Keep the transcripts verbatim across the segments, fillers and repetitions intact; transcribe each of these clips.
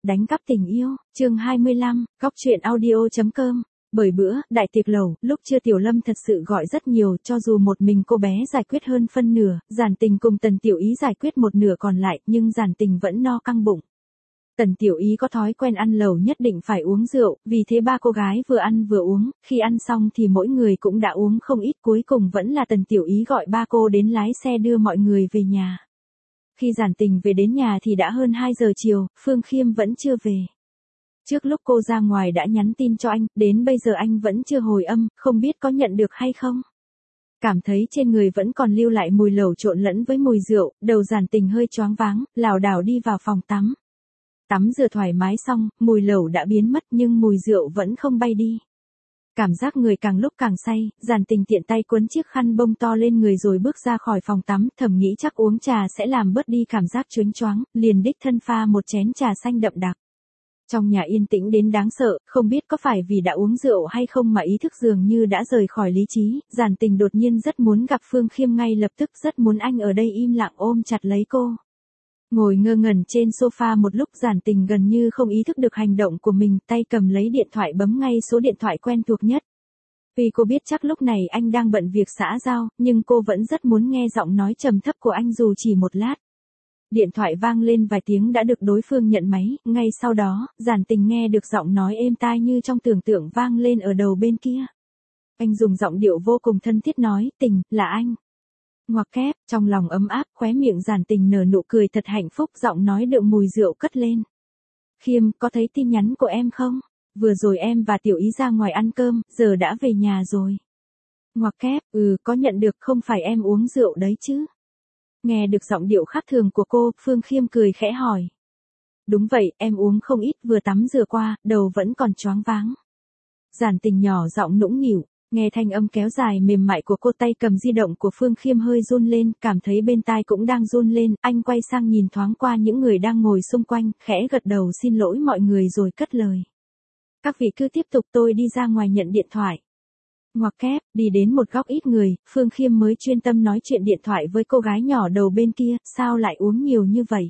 đánh cắp tình yêu, chương hai mươi lăm, góc truyện audio.com. Bởi bữa, đại tiệc lẩu, lúc chưa Tiểu Lâm thật sự gọi rất nhiều, cho dù một mình cô bé giải quyết hơn phân nửa, Giản Tình cùng Tần Tiểu Ý giải quyết một nửa còn lại, nhưng Giản Tình vẫn no căng bụng. Tần Tiểu Ý có thói quen ăn lẩu nhất định phải uống rượu, vì thế ba cô gái vừa ăn vừa uống, khi ăn xong thì mỗi người cũng đã uống không ít, cuối cùng vẫn là Tần Tiểu Ý gọi ba cô đến lái xe đưa mọi người về nhà. Khi Giản Tình về đến nhà thì đã hơn hai giờ chiều, Phương Khiêm vẫn chưa về. Trước lúc cô ra ngoài đã nhắn tin cho anh, đến bây giờ anh vẫn chưa hồi âm, không biết có nhận được hay không. Cảm thấy trên người vẫn còn lưu lại mùi lẩu trộn lẫn với mùi rượu, đầu Giản Tình hơi choáng váng, lảo đảo đi vào phòng tắm. Tắm rửa thoải mái xong, mùi lẩu đã biến mất nhưng mùi rượu vẫn không bay đi. Cảm giác người càng lúc càng say, Giản Tình tiện tay cuốn chiếc khăn bông to lên người rồi bước ra khỏi phòng tắm, thầm nghĩ chắc uống trà sẽ làm bớt đi cảm giác choáng choáng, liền đích thân pha một chén trà xanh đậm đặc. Trong nhà yên tĩnh đến đáng sợ, không biết có phải vì đã uống rượu hay không mà ý thức dường như đã rời khỏi lý trí, Giản Tình đột nhiên rất muốn gặp Phương Khiêm ngay lập tức, rất muốn anh ở đây im lặng ôm chặt lấy cô. Ngồi ngơ ngẩn trên sofa một lúc, Giản Tình gần như không ý thức được hành động của mình, tay cầm lấy điện thoại bấm ngay số điện thoại quen thuộc nhất. Vì cô biết chắc lúc này anh đang bận việc xã giao, nhưng cô vẫn rất muốn nghe giọng nói trầm thấp của anh dù chỉ một lát. Điện thoại vang lên vài tiếng đã được đối phương nhận máy, ngay sau đó, Giản Tình nghe được giọng nói êm tai như trong tưởng tượng vang lên ở đầu bên kia. Anh dùng giọng điệu vô cùng thân thiết nói, Tình, là anh. Ngoặc kép, trong lòng ấm áp, khóe miệng Giản Tình nở nụ cười thật hạnh phúc, giọng nói đượm mùi rượu cất lên. Khiêm, có thấy tin nhắn của em không? Vừa rồi em và Tiểu Ý ra ngoài ăn cơm, giờ đã về nhà rồi. Ngoặc kép, ừ, có nhận được, không phải em uống rượu đấy chứ? Nghe được giọng điệu khác thường của cô, Phương Khiêm cười khẽ hỏi. Đúng vậy, em uống không ít, vừa tắm rửa qua, đầu vẫn còn choáng váng. Giản Tình nhỏ giọng nũng nịu, nghe thanh âm kéo dài mềm mại của cô, tay cầm di động của Phương Khiêm hơi run lên, cảm thấy bên tai cũng đang run lên, anh quay sang nhìn thoáng qua những người đang ngồi xung quanh, khẽ gật đầu xin lỗi mọi người rồi cất lời. Các vị cứ tiếp tục, tôi đi ra ngoài nhận điện thoại. Ngoặc kép, đi đến một góc ít người, Phương Khiêm mới chuyên tâm nói chuyện điện thoại với cô gái nhỏ đầu bên kia, sao lại uống nhiều như vậy?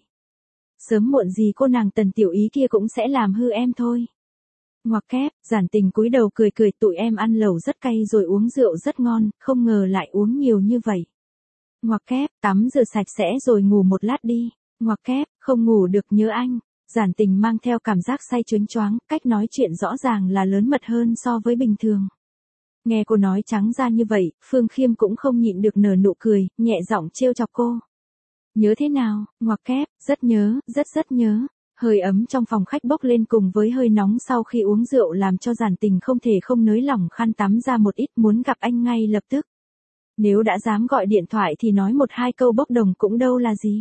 Sớm muộn gì cô nàng Tần Tiểu Ý kia cũng sẽ làm hư em thôi. Ngoặc kép, Giản Tình cúi đầu cười cười, tụi em ăn lẩu rất cay rồi uống rượu rất ngon, không ngờ lại uống nhiều như vậy. Ngoặc kép, tắm rửa sạch sẽ rồi ngủ một lát đi. Ngoặc kép, không ngủ được nhớ anh. Giản Tình mang theo cảm giác say choáng choáng, cách nói chuyện rõ ràng là lớn mật hơn so với bình thường. Nghe cô nói trắng ra như vậy, Phương Khiêm cũng không nhịn được nở nụ cười, nhẹ giọng trêu chọc cô. Nhớ thế nào? Ngoặc kép, rất nhớ, rất rất nhớ. Hơi ấm trong phòng khách bốc lên cùng với hơi nóng sau khi uống rượu làm cho Giản Tình không thể không nới lỏng khăn tắm ra một ít, muốn gặp anh ngay lập tức. Nếu đã dám gọi điện thoại thì nói một hai câu bốc đồng cũng đâu là gì.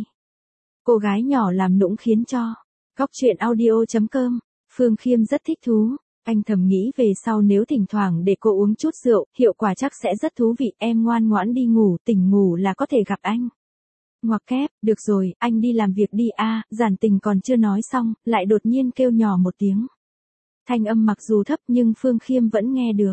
Cô gái nhỏ làm nũng khiến cho. Góc truyện audio.com, Phương Khiêm rất thích thú. Anh thầm nghĩ về sau nếu thỉnh thoảng để cô uống chút rượu, hiệu quả chắc sẽ rất thú vị, em ngoan ngoãn đi ngủ, tỉnh ngủ là có thể gặp anh. Ngoặc kép, được rồi, anh đi làm việc đi a. À, Giản Tình còn chưa nói xong, lại đột nhiên kêu nhỏ một tiếng. Thanh âm mặc dù thấp nhưng Phương Khiêm vẫn nghe được.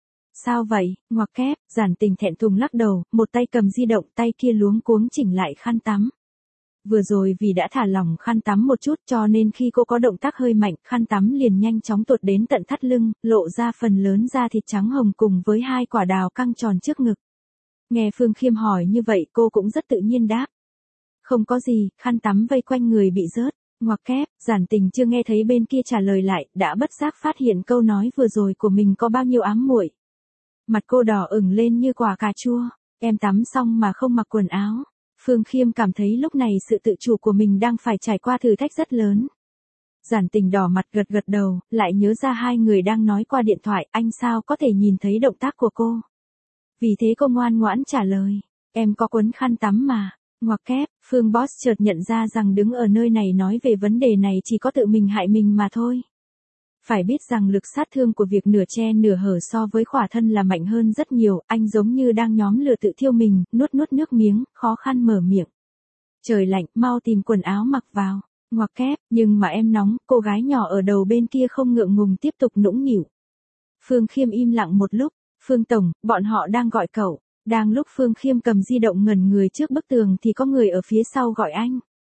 Sao vậy? Ngoặc kép, Giản Tình thẹn thùng lắc đầu, một tay cầm di động, tay kia luống cuống chỉnh lại khăn tắm. Vừa rồi vì đã thả lỏng khăn tắm một chút cho nên khi cô có động tác hơi mạnh, khăn tắm liền nhanh chóng tuột đến tận thắt lưng, lộ ra phần lớn da thịt trắng hồng cùng với hai quả đào căng tròn trước ngực. Nghe Phương Khiêm hỏi như vậy cô cũng rất tự nhiên đáp. Không có gì, khăn tắm vây quanh người bị rớt. Ngoặc kép, Giản Tình chưa nghe thấy bên kia trả lời lại, đã bất giác phát hiện câu nói vừa rồi của mình có bao nhiêu ám muội. Mặt cô đỏ ửng lên như quả cà chua, em tắm xong mà không mặc quần áo. Phương Khiêm cảm thấy lúc này sự tự chủ của mình đang phải trải qua thử thách rất lớn. Giản Tình đỏ mặt gật gật đầu, lại nhớ ra hai người đang nói qua điện thoại, anh sao có thể nhìn thấy động tác của cô. Vì thế cô ngoan ngoãn trả lời, em có quấn khăn tắm mà. Ngoặc kép, Phương Boss chợt nhận ra rằng đứng ở nơi này nói về vấn đề này chỉ có tự mình hại mình mà thôi. Phải biết rằng lực sát thương của việc nửa che nửa hở so với khỏa thân là mạnh hơn rất nhiều, anh giống như đang nhóm lửa tự thiêu mình, nuốt nuốt nước miếng, khó khăn mở miệng. Trời lạnh, mau tìm quần áo mặc vào. Ngoặc kép, nhưng mà em nóng, cô gái nhỏ ở đầu bên kia không ngượng ngùng tiếp tục nũng nịu. Phương Khiêm im lặng một lúc, Phương Tổng, bọn họ đang gọi cậu. Đang lúc Phương Khiêm cầm di động ngẩn người trước bức tường thì có người ở phía sau gọi anh.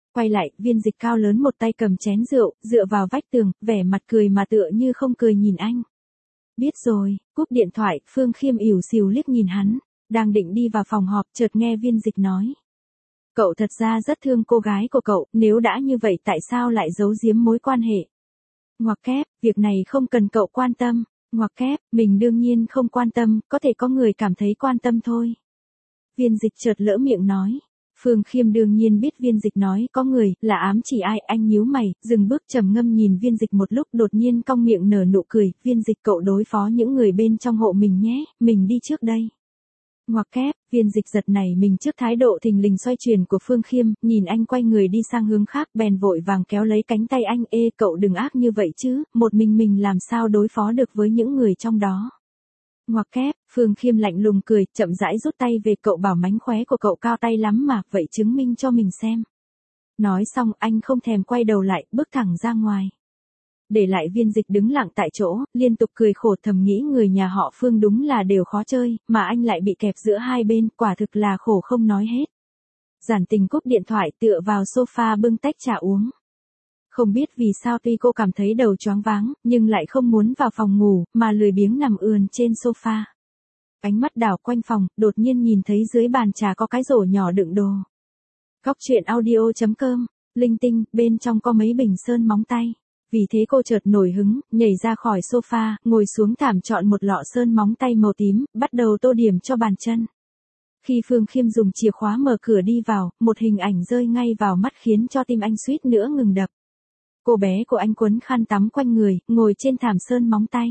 Quay lại, Viên Dịch cao lớn một tay cầm chén rượu, dựa vào vách tường, vẻ mặt cười mà tựa như không cười nhìn anh. Biết rồi, cúp điện thoại, Phương Khiêm ỉu xìu liếc nhìn hắn, đang định đi vào phòng họp, chợt nghe Viên Dịch nói. Cậu thật ra rất thương cô gái của cậu, nếu đã như vậy tại sao lại giấu giếm mối quan hệ? Ngoặc kép, việc này không cần cậu quan tâm. Ngoặc kép, mình đương nhiên không quan tâm, có thể có người cảm thấy quan tâm thôi. Viên Dịch chợt lỡ miệng nói. Phương Khiêm đương nhiên biết Viên Dịch nói có người, là ám chỉ ai, anh nhíu mày, dừng bước trầm ngâm nhìn Viên Dịch một lúc, đột nhiên cong miệng nở nụ cười, Viên Dịch cậu đối phó những người bên trong hộ mình nhé, mình đi trước đây. Ngoặc kép, Viên Dịch giật nảy mình trước thái độ thình lình xoay chuyển của Phương Khiêm, nhìn anh quay người đi sang hướng khác, bèn vội vàng kéo lấy cánh tay anh, ê cậu đừng ác như vậy chứ, một mình mình làm sao đối phó được với những người trong đó. Ngoặc kép, Phương Khiêm lạnh lùng cười, chậm rãi rút tay về, cậu bảo mánh khóe của cậu cao tay lắm mà, vậy chứng minh cho mình xem. Nói xong anh không thèm quay đầu lại, bước thẳng ra ngoài. Để lại Viên Dịch đứng lặng tại chỗ, liên tục cười khổ, thầm nghĩ người nhà họ Phương đúng là đều khó chơi, mà anh lại bị kẹp giữa hai bên, quả thực là khổ không nói hết. Giản Tình cúp điện thoại tựa vào sofa bưng tách trà uống. Không biết vì sao tuy cô cảm thấy đầu choáng váng, nhưng lại không muốn vào phòng ngủ, mà lười biếng nằm ườn trên sofa. Ánh mắt đảo quanh phòng, đột nhiên nhìn thấy dưới bàn trà có cái rổ nhỏ đựng đồ. Góc truyện audio chấm com, linh tinh, bên trong có mấy bình sơn móng tay. Vì thế cô chợt nổi hứng, nhảy ra khỏi sofa, ngồi xuống thảm chọn một lọ sơn móng tay màu tím, bắt đầu tô điểm cho bàn chân. Khi Phương Khiêm dùng chìa khóa mở cửa đi vào, một hình ảnh rơi ngay vào mắt khiến cho tim anh suýt nữa ngừng đập. Cô bé của anh quấn khăn tắm quanh người, ngồi trên thảm sơn móng tay.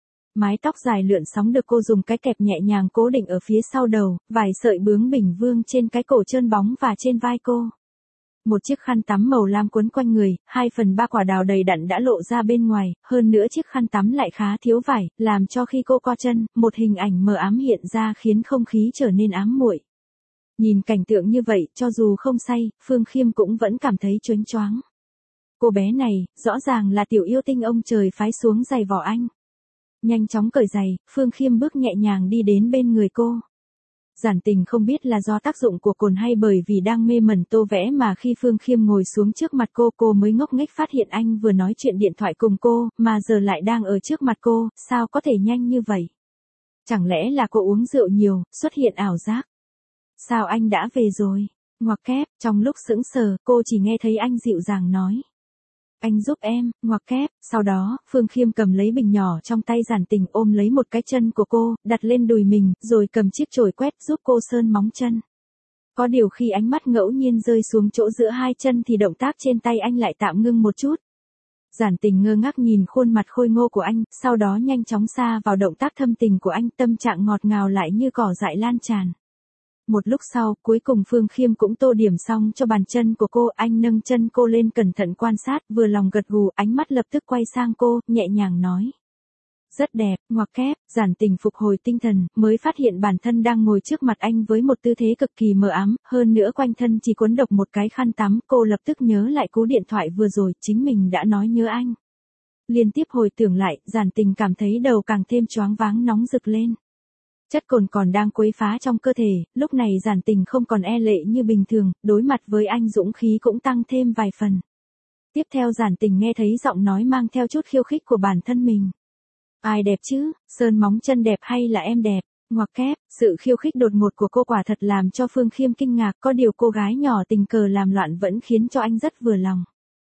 Mái tóc dài lượn sóng được cô dùng cái kẹp nhẹ nhàng cố định ở phía sau đầu, vài sợi bướm bình vương trên cái cổ trơn bóng và trên vai cô. Một chiếc khăn tắm màu lam quấn quanh người, hai phần ba quả đào đầy đặn đã lộ ra bên ngoài, hơn nữa chiếc khăn tắm lại khá thiếu vải, làm cho khi cô co chân, một hình ảnh mờ ám hiện ra khiến không khí trở nên ám muội. Nhìn cảnh tượng như vậy, cho dù không say, Phương Khiêm cũng vẫn cảm thấy choáng choáng. Cô bé này, rõ ràng là tiểu yêu tinh ông trời phái xuống giày vò anh. Nhanh chóng cởi giày, Phương Khiêm bước nhẹ nhàng đi đến bên người cô. Giản Tình không biết là do tác dụng của cồn hay bởi vì đang mê mẩn tô vẽ mà khi Phương Khiêm ngồi xuống trước mặt cô, cô mới ngốc nghếch phát hiện anh vừa nói chuyện điện thoại cùng cô, mà giờ lại đang ở trước mặt cô, sao có thể nhanh như vậy? Chẳng lẽ là cô uống rượu nhiều, xuất hiện ảo giác? Sao anh đã về rồi? Ngoặc kép, trong lúc sững sờ, cô chỉ nghe thấy anh dịu dàng nói. Anh giúp em, ngoặc kép, sau đó, Phương Khiêm cầm lấy bình nhỏ trong tay Giản Tình ôm lấy một cái chân của cô, đặt lên đùi mình, rồi cầm chiếc chổi quét giúp cô sơn móng chân. Có điều khi ánh mắt ngẫu nhiên rơi xuống chỗ giữa hai chân thì động tác trên tay anh lại tạm ngưng một chút. Giản Tình ngơ ngác nhìn khuôn mặt khôi ngô của anh, sau đó nhanh chóng sa vào động tác thâm tình của anh, tâm trạng ngọt ngào lại như cỏ dại lan tràn. Một lúc sau, cuối cùng Phương Khiêm cũng tô điểm xong cho bàn chân của cô, anh nâng chân cô lên cẩn thận quan sát, vừa lòng gật gù, ánh mắt lập tức quay sang cô, nhẹ nhàng nói. Rất đẹp, ngoặc kép, Giản Tình phục hồi tinh thần, mới phát hiện bản thân đang ngồi trước mặt anh với một tư thế cực kỳ mờ ám, hơn nữa quanh thân chỉ quấn độc một cái khăn tắm, cô lập tức nhớ lại cú điện thoại vừa rồi, chính mình đã nói nhớ anh. Liên tiếp hồi tưởng lại, Giản Tình cảm thấy đầu càng thêm choáng váng nóng rực lên. Chất cồn còn đang quấy phá trong cơ thể, lúc này Giản Tình không còn e lệ như bình thường, đối mặt với anh dũng khí cũng tăng thêm vài phần. Tiếp theo Giản Tình nghe thấy giọng nói mang theo chút khiêu khích của bản thân mình. Ai đẹp chứ, sơn móng chân đẹp hay là em đẹp? Ngoặc kép, sự khiêu khích đột ngột của cô quả thật làm cho Phương Khiêm kinh ngạc, có điều cô gái nhỏ tình cờ làm loạn vẫn khiến cho anh rất vừa lòng.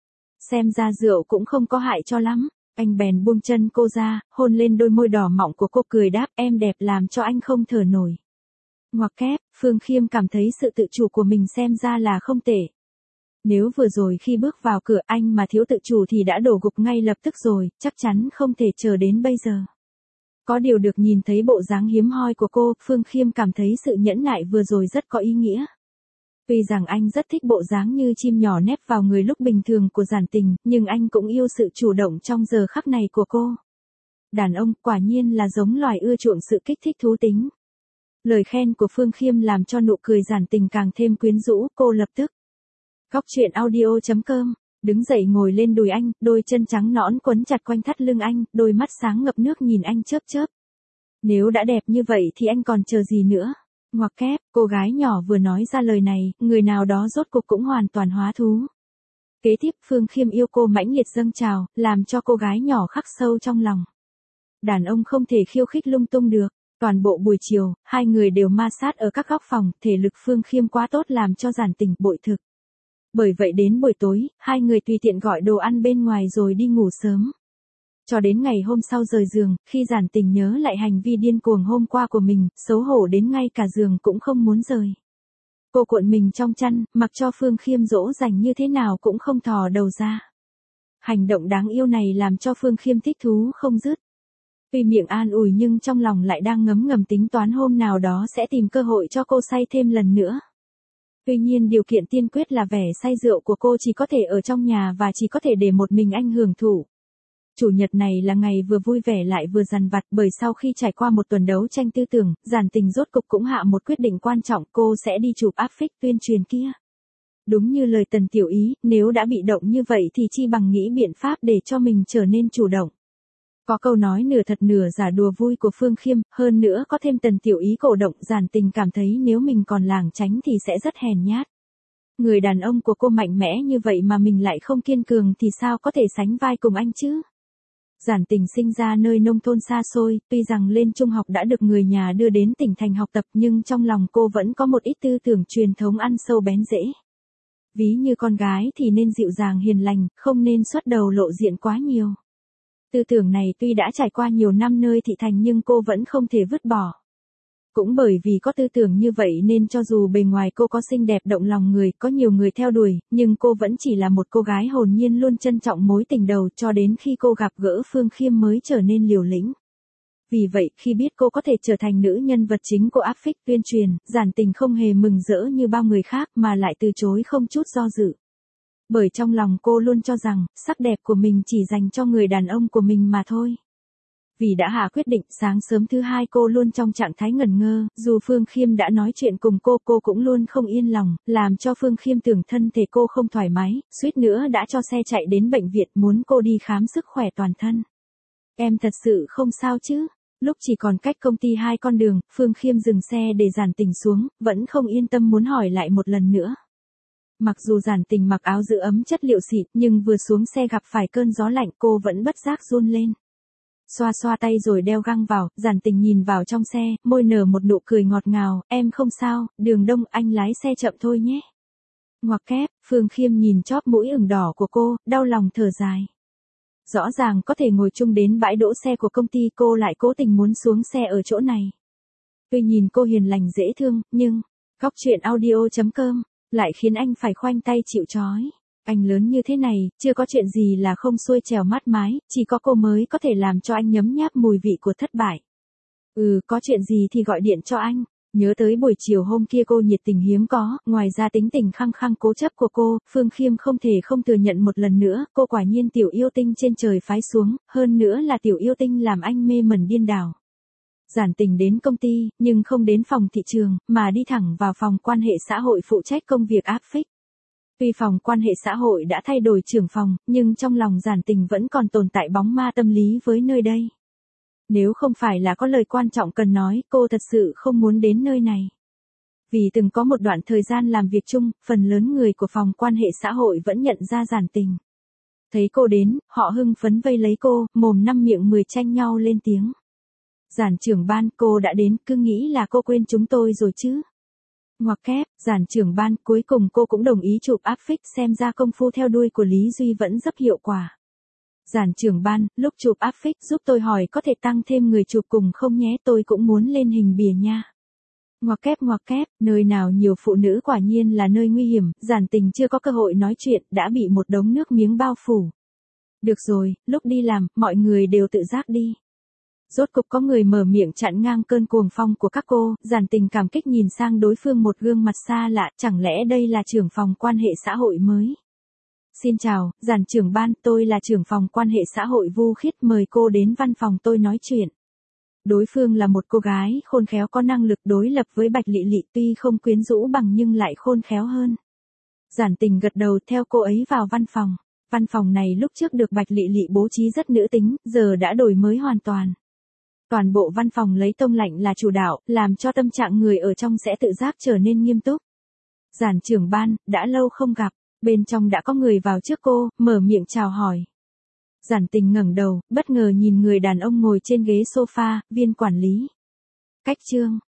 Xem ra rượu cũng không có hại cho lắm. Anh bèn buông chân cô ra, hôn lên đôi môi đỏ mọng của cô, cười đáp, em đẹp làm cho anh không thở nổi. Ngoặc kép, Phương Khiêm cảm thấy sự tự chủ của mình xem ra là không tệ. Nếu vừa rồi khi bước vào cửa anh mà thiếu tự chủ thì đã đổ gục ngay lập tức rồi, chắc chắn không thể chờ đến bây giờ. Có điều được nhìn thấy bộ dáng hiếm hoi của cô, Phương Khiêm cảm thấy sự nhẫn nại vừa rồi rất có ý nghĩa. Tuy rằng anh rất thích bộ dáng như chim nhỏ nép vào người lúc bình thường của Giản Tình, nhưng anh cũng yêu sự chủ động trong giờ khắc này của cô. Đàn ông quả nhiên là giống loài ưa chuộng sự kích thích thú tính. Lời khen của Phương Khiêm làm cho nụ cười Giản Tình càng thêm quyến rũ, cô lập tức. Góc truyện audio chấm com, đứng dậy ngồi lên đùi anh, đôi chân trắng nõn quấn chặt quanh thắt lưng anh, đôi mắt sáng ngập nước nhìn anh chớp chớp. Nếu đã đẹp như vậy thì anh còn chờ gì nữa? Ngoặc kép, cô gái nhỏ vừa nói ra lời này, người nào đó rốt cuộc cũng hoàn toàn hóa thú. Kế tiếp Phương Khiêm yêu cô mãnh liệt dâng trào, làm cho cô gái nhỏ khắc sâu trong lòng. Đàn ông không thể khiêu khích lung tung được. Toàn bộ buổi chiều, hai người đều ma sát ở các góc phòng, thể lực Phương Khiêm quá tốt làm cho Giản Tình bội thực. Bởi vậy đến buổi tối, hai người tùy tiện gọi đồ ăn bên ngoài rồi đi ngủ sớm. Cho đến ngày hôm sau rời giường, khi Giản Tình nhớ lại hành vi điên cuồng hôm qua của mình, xấu hổ đến ngay cả giường cũng không muốn rời. Cô cuộn mình trong chăn, mặc cho Phương Khiêm dỗ dành như thế nào cũng không thò đầu ra. Hành động đáng yêu này làm cho Phương Khiêm thích thú không dứt. Tuy miệng an ủi nhưng trong lòng lại đang ngấm ngầm tính toán hôm nào đó sẽ tìm cơ hội cho cô say thêm lần nữa. Tuy nhiên điều kiện tiên quyết là vẻ say rượu của cô chỉ có thể ở trong nhà và chỉ có thể để một mình anh hưởng thụ. Chủ nhật này là ngày vừa vui vẻ lại vừa dằn vặt, bởi sau khi trải qua một tuần đấu tranh tư tưởng, Giản Tình rốt cục cũng hạ một quyết định quan trọng, cô sẽ đi chụp áp phích tuyên truyền kia. Đúng như lời Tần Tiểu Ý, nếu đã bị động như vậy thì chi bằng nghĩ biện pháp để cho mình trở nên chủ động. Có câu nói nửa thật nửa giả đùa vui của Phương Khiêm, hơn nữa có thêm Tần Tiểu Ý cổ động, Giản Tình cảm thấy nếu mình còn lảng tránh thì sẽ rất hèn nhát. Người đàn ông của cô mạnh mẽ như vậy mà mình lại không kiên cường thì sao có thể sánh vai cùng anh chứ? Giản Tình sinh ra nơi nông thôn xa xôi, tuy rằng lên trung học đã được người nhà đưa đến tỉnh thành học tập nhưng trong lòng cô vẫn có một ít tư tưởng truyền thống ăn sâu bén rễ. Ví như con gái thì nên dịu dàng hiền lành, không nên xuất đầu lộ diện quá nhiều. Tư tưởng này tuy đã trải qua nhiều năm nơi thị thành nhưng cô vẫn không thể vứt bỏ. Cũng bởi vì có tư tưởng như vậy nên cho dù bề ngoài cô có xinh đẹp động lòng người, có nhiều người theo đuổi, nhưng cô vẫn chỉ là một cô gái hồn nhiên luôn trân trọng mối tình đầu, cho đến khi cô gặp gỡ Phương Khiêm mới trở nên liều lĩnh. Vì vậy, khi biết cô có thể trở thành nữ nhân vật chính của áp phích tuyên truyền, Giản Tình không hề mừng rỡ như bao người khác mà lại từ chối không chút do dự. Bởi trong lòng cô luôn cho rằng, sắc đẹp của mình chỉ dành cho người đàn ông của mình mà thôi. Vì đã hạ quyết định, sáng sớm thứ hai cô luôn trong trạng thái ngẩn ngơ, dù Phương Khiêm đã nói chuyện cùng cô, cô cũng luôn không yên lòng, làm cho Phương Khiêm tưởng thân thể cô không thoải mái, suýt nữa đã cho xe chạy đến bệnh viện muốn cô đi khám sức khỏe toàn thân. Em thật sự không sao chứ? Lúc chỉ còn cách công ty hai con đường, Phương Khiêm dừng xe để Giản Tình xuống, vẫn không yên tâm muốn hỏi lại một lần nữa. Mặc dù Giản Tình mặc áo giữ ấm chất liệu xịn, nhưng vừa xuống xe gặp phải cơn gió lạnh cô vẫn bất giác run lên. Xoa xoa tay rồi đeo găng vào, Giản Tình nhìn vào trong xe, môi nở một nụ cười ngọt ngào, em không sao, đường đông anh lái xe chậm thôi nhé. Ngoặc kép, Phương Khiêm nhìn chóp mũi ửng đỏ của cô, đau lòng thở dài. Rõ ràng có thể ngồi chung đến bãi đỗ xe của công ty, cô lại cố tình muốn xuống xe ở chỗ này. Tuy nhìn cô hiền lành dễ thương, nhưng, góc truyện audio chấm com, lại khiến anh phải khoanh tay chịu trói. Anh lớn như thế này, chưa có chuyện gì là không xuôi trèo mát mái, chỉ có cô mới có thể làm cho anh nhấm nháp mùi vị của thất bại. Ừ, có chuyện gì thì gọi điện cho anh. Nhớ tới buổi chiều hôm kia cô nhiệt tình hiếm có, ngoài ra tính tình khăng khăng cố chấp của cô, Phương Khiêm không thể không thừa nhận một lần nữa, cô quả nhiên tiểu yêu tinh trên trời phái xuống, hơn nữa là tiểu yêu tinh làm anh mê mẩn điên đảo. Giản Tình đến công ty, nhưng không đến phòng thị trường, mà đi thẳng vào phòng quan hệ xã hội phụ trách công việc áp phích. Tuy phòng quan hệ xã hội đã thay đổi trưởng phòng, nhưng trong lòng Giản Tình vẫn còn tồn tại bóng ma tâm lý với nơi đây. Nếu không phải là có lời quan trọng cần nói, cô thật sự không muốn đến nơi này. Vì từng có một đoạn thời gian làm việc chung, phần lớn người của phòng quan hệ xã hội vẫn nhận ra Giản Tình. Thấy cô đến, họ hưng phấn vây lấy cô, mồm năm miệng mười tranh nhau lên tiếng. Giản trưởng ban, cô đã đến, cứ nghĩ là cô quên chúng tôi rồi chứ. Ngoặc kép, Giản trưởng ban, cuối cùng cô cũng đồng ý chụp áp phích, xem ra công phu theo đuôi của Lý Duy vẫn rất hiệu quả. Giản trưởng ban, lúc chụp áp phích giúp tôi hỏi có thể tăng thêm người chụp cùng không nhé, tôi cũng muốn lên hình bìa nha. Ngoặc kép ngoặc kép, nơi nào nhiều phụ nữ quả nhiên là nơi nguy hiểm, Giản Tình chưa có cơ hội nói chuyện, đã bị một đống nước miếng bao phủ. Được rồi, lúc đi làm, mọi người đều tự giác đi. Rốt cục có người mở miệng chặn ngang cơn cuồng phong của các cô, Giản Tình cảm kích nhìn sang đối phương một gương mặt xa lạ, chẳng lẽ đây là trưởng phòng quan hệ xã hội mới. Xin chào, Giản trưởng ban, tôi là trưởng phòng quan hệ xã hội Vu Khiết, mời cô đến văn phòng tôi nói chuyện. Đối phương là một cô gái khôn khéo có năng lực đối lập với Bạch Lị Lị, tuy không quyến rũ bằng nhưng lại khôn khéo hơn. Giản Tình gật đầu theo cô ấy vào văn phòng. Văn phòng này lúc trước được Bạch Lị Lị bố trí rất nữ tính, giờ đã đổi mới hoàn toàn. Toàn bộ văn phòng lấy tông lạnh là chủ đạo, làm cho tâm trạng người ở trong sẽ tự giác trở nên nghiêm túc. Giản trưởng ban, đã lâu không gặp. Bên trong đã có người vào trước cô, mở miệng chào hỏi. Giản Tình ngẩng đầu, bất ngờ nhìn người đàn ông ngồi trên ghế sofa, Viên quản lý. Cách Trương,